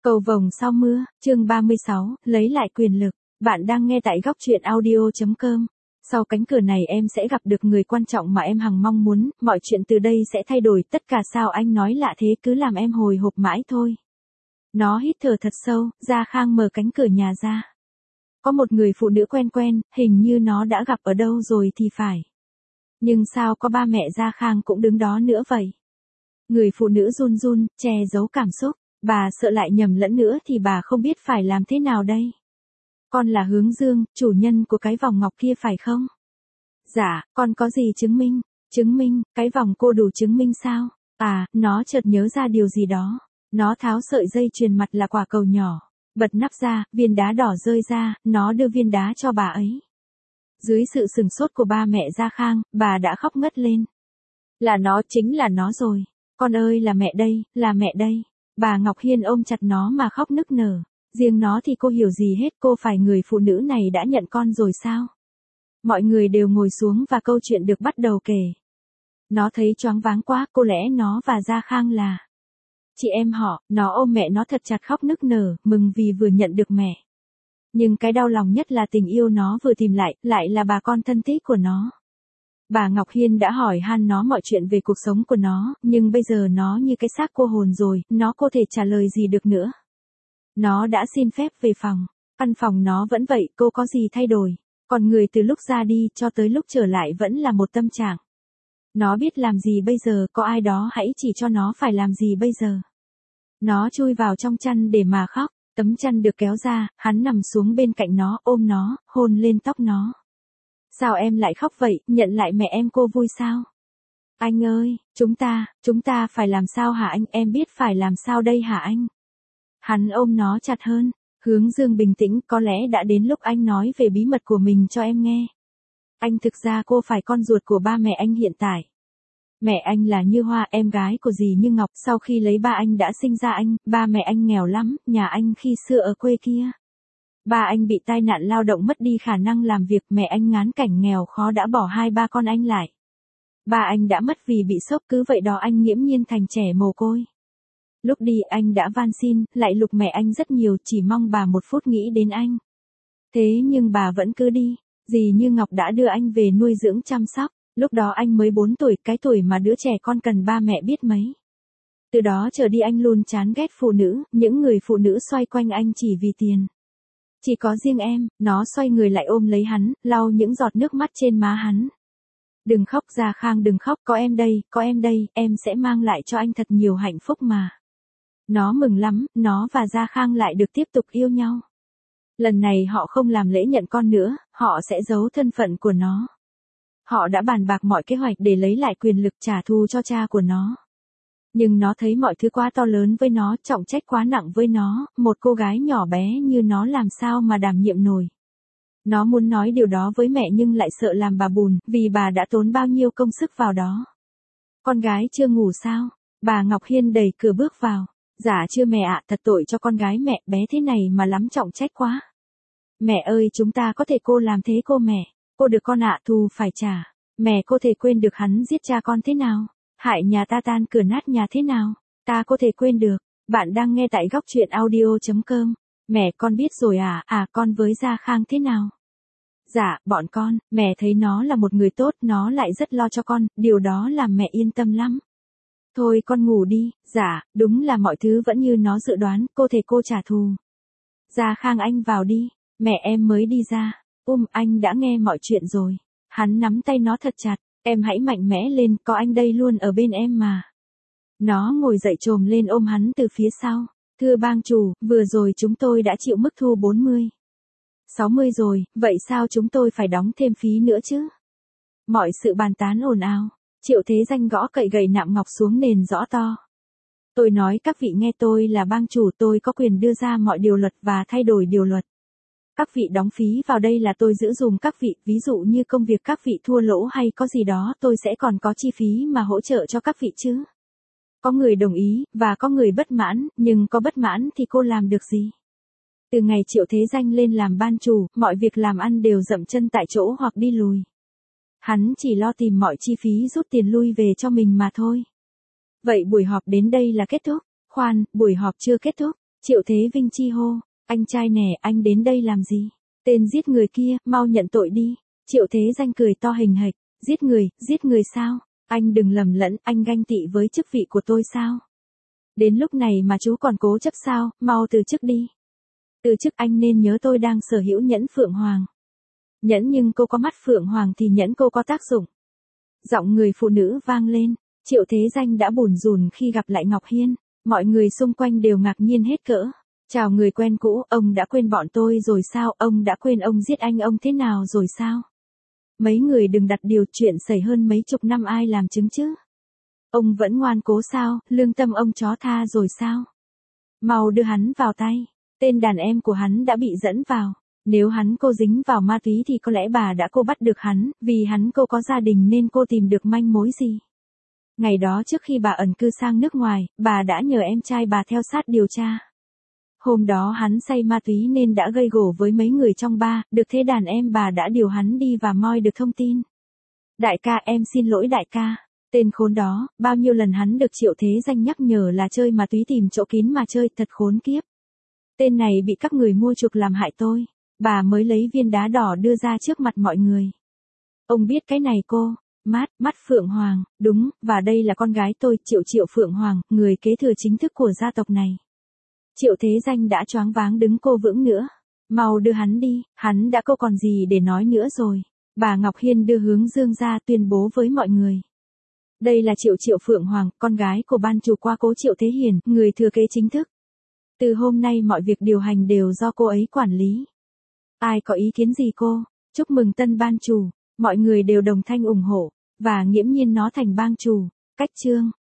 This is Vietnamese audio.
Cầu vồng sau mưa, chương 36, lấy lại quyền lực. Bạn đang nghe tại góc truyện audio.com. Sau cánh cửa này em sẽ gặp được người quan trọng mà em hằng mong muốn, mọi chuyện từ đây sẽ thay đổi, tất cả sao anh nói lạ thế cứ làm em hồi hộp mãi thôi. Nó hít thở thật sâu, Gia Khang mở cánh cửa nhà ra. Có một người phụ nữ quen quen, hình như nó đã gặp ở đâu rồi thì phải. Nhưng sao có ba mẹ Gia Khang cũng đứng đó nữa vậy? Người phụ nữ run run, che giấu cảm xúc. Bà sợ lại nhầm lẫn nữa thì bà không biết phải làm thế nào đây. Con là Hướng Dương, chủ nhân của cái vòng ngọc kia phải không? Dạ, con có gì chứng minh? Chứng minh, cái vòng cô đủ chứng minh sao? À, nó chợt nhớ ra điều gì đó. Nó tháo sợi dây chuyền mặt là quả cầu nhỏ. Bật nắp ra, viên đá đỏ rơi ra, nó đưa viên đá cho bà ấy. Dưới sự sửng sốt của ba mẹ Gia Khang, bà đã khóc ngất lên. Là nó, chính là nó rồi. Con ơi là mẹ đây, là mẹ đây. Bà Ngọc Hiên ôm chặt nó mà khóc nức nở. Riêng nó thì cô hiểu gì hết, cô phải người phụ nữ này đã nhận con rồi sao? Mọi người đều ngồi xuống và câu chuyện được bắt đầu kể. Nó thấy choáng váng quá, có lẽ nó và Gia Khang là chị em họ, nó ôm mẹ nó thật chặt khóc nức nở, mừng vì vừa nhận được mẹ. Nhưng cái đau lòng nhất là tình yêu nó vừa tìm lại là bà con thân thích của nó. Bà Ngọc Hiên đã hỏi han nó mọi chuyện về cuộc sống của nó, nhưng bây giờ nó như cái xác cô hồn rồi, nó có thể trả lời gì được nữa. Nó đã xin phép về phòng. Căn phòng nó vẫn vậy, cô có gì thay đổi. Còn người từ lúc ra đi cho tới lúc trở lại vẫn là một tâm trạng. Nó biết làm gì bây giờ, có ai đó hãy chỉ cho nó phải làm gì bây giờ. Nó chui vào trong chăn để mà khóc, tấm chăn được kéo ra, hắn nằm xuống bên cạnh nó, ôm nó, hôn lên tóc nó. Sao em lại khóc vậy, nhận lại mẹ em cô vui sao? Anh ơi, chúng ta phải làm sao hả anh, em biết phải làm sao đây hả anh? Hắn ôm nó chặt hơn, Hướng Dương bình tĩnh, có lẽ đã đến lúc anh nói về bí mật của mình cho em nghe. Anh thực ra cô phải con ruột của ba mẹ anh hiện tại. Mẹ anh là Như Hoa, em gái của dì Như Ngọc, sau khi lấy ba anh đã sinh ra anh, ba mẹ anh nghèo lắm, nhà anh khi xưa ở quê kia. Ba anh bị tai nạn lao động mất đi khả năng làm việc, mẹ anh ngán cảnh nghèo khó đã bỏ hai ba con anh lại. Ba anh đã mất vì bị sốc, cứ vậy đó anh nghiễm nhiên thành trẻ mồ côi. Lúc đi anh đã van xin, lại lục mẹ anh rất nhiều, chỉ mong bà một phút nghĩ đến anh. Thế nhưng bà vẫn cứ đi, dì Như Ngọc đã đưa anh về nuôi dưỡng chăm sóc, lúc đó anh mới 4 tuổi, cái tuổi mà đứa trẻ con cần ba mẹ biết mấy. Từ đó trở đi anh luôn chán ghét phụ nữ, những người phụ nữ xoay quanh anh chỉ vì tiền. Chỉ có riêng em, nó xoay người lại ôm lấy hắn, lau những giọt nước mắt trên má hắn. Đừng khóc Gia Khang, đừng khóc, có em đây, em sẽ mang lại cho anh thật nhiều hạnh phúc mà. Nó mừng lắm, nó và Gia Khang lại được tiếp tục yêu nhau. Lần này họ không làm lễ nhận con nữa, họ sẽ giấu thân phận của nó. Họ đã bàn bạc mọi kế hoạch để lấy lại quyền lực trả thù cho cha của nó. Nhưng nó thấy mọi thứ quá to lớn với nó, trọng trách quá nặng với nó, một cô gái nhỏ bé như nó làm sao mà đảm nhiệm nổi. Nó muốn nói điều đó với mẹ nhưng lại sợ làm bà buồn, vì bà đã tốn bao nhiêu công sức vào đó. Con gái chưa ngủ sao? Bà Ngọc Hiên đẩy cửa bước vào. Dạ chưa mẹ ạ, thật tội cho con gái mẹ, bé thế này mà lắm trọng trách quá. Mẹ ơi, chúng ta có thể cô làm thế cô mẹ. Cô được con ạ, thù phải trả. Mẹ có thể quên được hắn giết cha con thế nào? Hại nhà ta tan cửa nát nhà thế nào? Ta có thể quên được. Bạn đang nghe tại góc truyện audio.com. Mẹ con biết rồi à, con với Gia Khang thế nào? Dạ, bọn con, mẹ thấy nó là một người tốt, nó lại rất lo cho con, điều đó làm mẹ yên tâm lắm. Thôi con ngủ đi, dạ, đúng là mọi thứ vẫn như nó dự đoán, cô trả thù. Gia Khang anh vào đi, mẹ em mới đi ra, anh đã nghe mọi chuyện rồi. Hắn nắm tay nó thật chặt, em hãy mạnh mẽ lên, có anh đây luôn ở bên em mà. Nó ngồi dậy chồm lên ôm hắn từ phía sau. Thưa bang chủ, vừa rồi chúng tôi đã chịu mức thu 60 rồi, vậy sao chúng tôi phải đóng thêm phí nữa chứ? Mọi sự bàn tán ồn ào. Triệu Thế Danh gõ cậy gậy nạm ngọc xuống nền rõ to. Tôi nói các vị nghe, tôi là bang chủ, tôi có quyền đưa ra mọi điều luật và thay đổi điều luật. Các vị đóng phí vào đây là tôi giữ dùm các vị, ví dụ như công việc các vị thua lỗ hay có gì đó tôi sẽ còn có chi phí mà hỗ trợ cho các vị chứ. Có người đồng ý, và có người bất mãn, nhưng có bất mãn thì cô làm được gì? Từ ngày Triệu Thế Danh lên làm ban chủ, mọi việc làm ăn đều dậm chân tại chỗ hoặc đi lùi. Hắn chỉ lo tìm mọi chi phí rút tiền lui về cho mình mà thôi. Vậy buổi họp đến đây là kết thúc? Khoan, buổi họp chưa kết thúc. Triệu Thế Vinh chi hô, anh trai nè, anh đến đây làm gì? Tên giết người kia, mau nhận tội đi. Triệu Thế Danh cười to hình hạch, giết người sao? Anh đừng lầm lẫn, anh ganh tị với chức vị của tôi sao? Đến lúc này mà chú còn cố chấp sao, mau từ chức đi. Từ chức, anh nên nhớ tôi đang sở hữu nhẫn Phượng Hoàng. Nhẫn nhưng cô có mắt Phượng Hoàng thì nhẫn cô có tác dụng. Giọng người phụ nữ vang lên, Triệu Thế Danh đã bủn rủn khi gặp lại Ngọc Hiên, mọi người xung quanh đều ngạc nhiên hết cỡ. Chào người quen cũ, ông đã quên bọn tôi rồi sao, ông đã quên ông giết anh ông thế nào rồi sao? Mấy người đừng đặt điều chuyện xảy hơn mấy chục năm ai làm chứng chứ? Ông vẫn ngoan cố sao, lương tâm ông chó tha rồi sao? Mau đưa hắn vào tay, tên đàn em của hắn đã bị dẫn vào. Nếu hắn cô dính vào ma túy thì có lẽ bà đã cô bắt được hắn, vì hắn cô có gia đình nên cô tìm được manh mối gì. Ngày đó trước khi bà ẩn cư sang nước ngoài, bà đã nhờ em trai bà theo sát điều tra. Hôm đó hắn say ma túy nên đã gây gổ với mấy người trong bar, được thế đàn em bà đã điều hắn đi và moi được thông tin. Đại ca, em xin lỗi đại ca. Tên khốn đó, bao nhiêu lần hắn được Triệu Thế Danh nhắc nhở là chơi ma túy tìm chỗ kín mà chơi, thật khốn kiếp. Tên này bị các người mua chuộc làm hại tôi. Bà mới lấy viên đá đỏ đưa ra trước mặt mọi người. Ông biết cái này cô, mắt Phượng Hoàng, đúng, và đây là con gái tôi, Triệu Phượng Hoàng, người kế thừa chính thức của gia tộc này. Triệu Thế Danh đã choáng váng đứng cô vững nữa. Mau đưa hắn đi, hắn đã cô còn gì để nói nữa rồi. Bà Ngọc Hiên đưa hướng dương ra tuyên bố với mọi người. Đây là Triệu Phượng Hoàng, con gái của ban chủ qua cố Triệu Thế Hiền, người thừa kế chính thức. Từ hôm nay mọi việc điều hành đều do cô ấy quản lý. Ai có ý kiến gì cô? Chúc mừng tân ban chủ, mọi người đều đồng thanh ủng hộ, và nghiễm nhiên nó thành bang chủ. Cách chương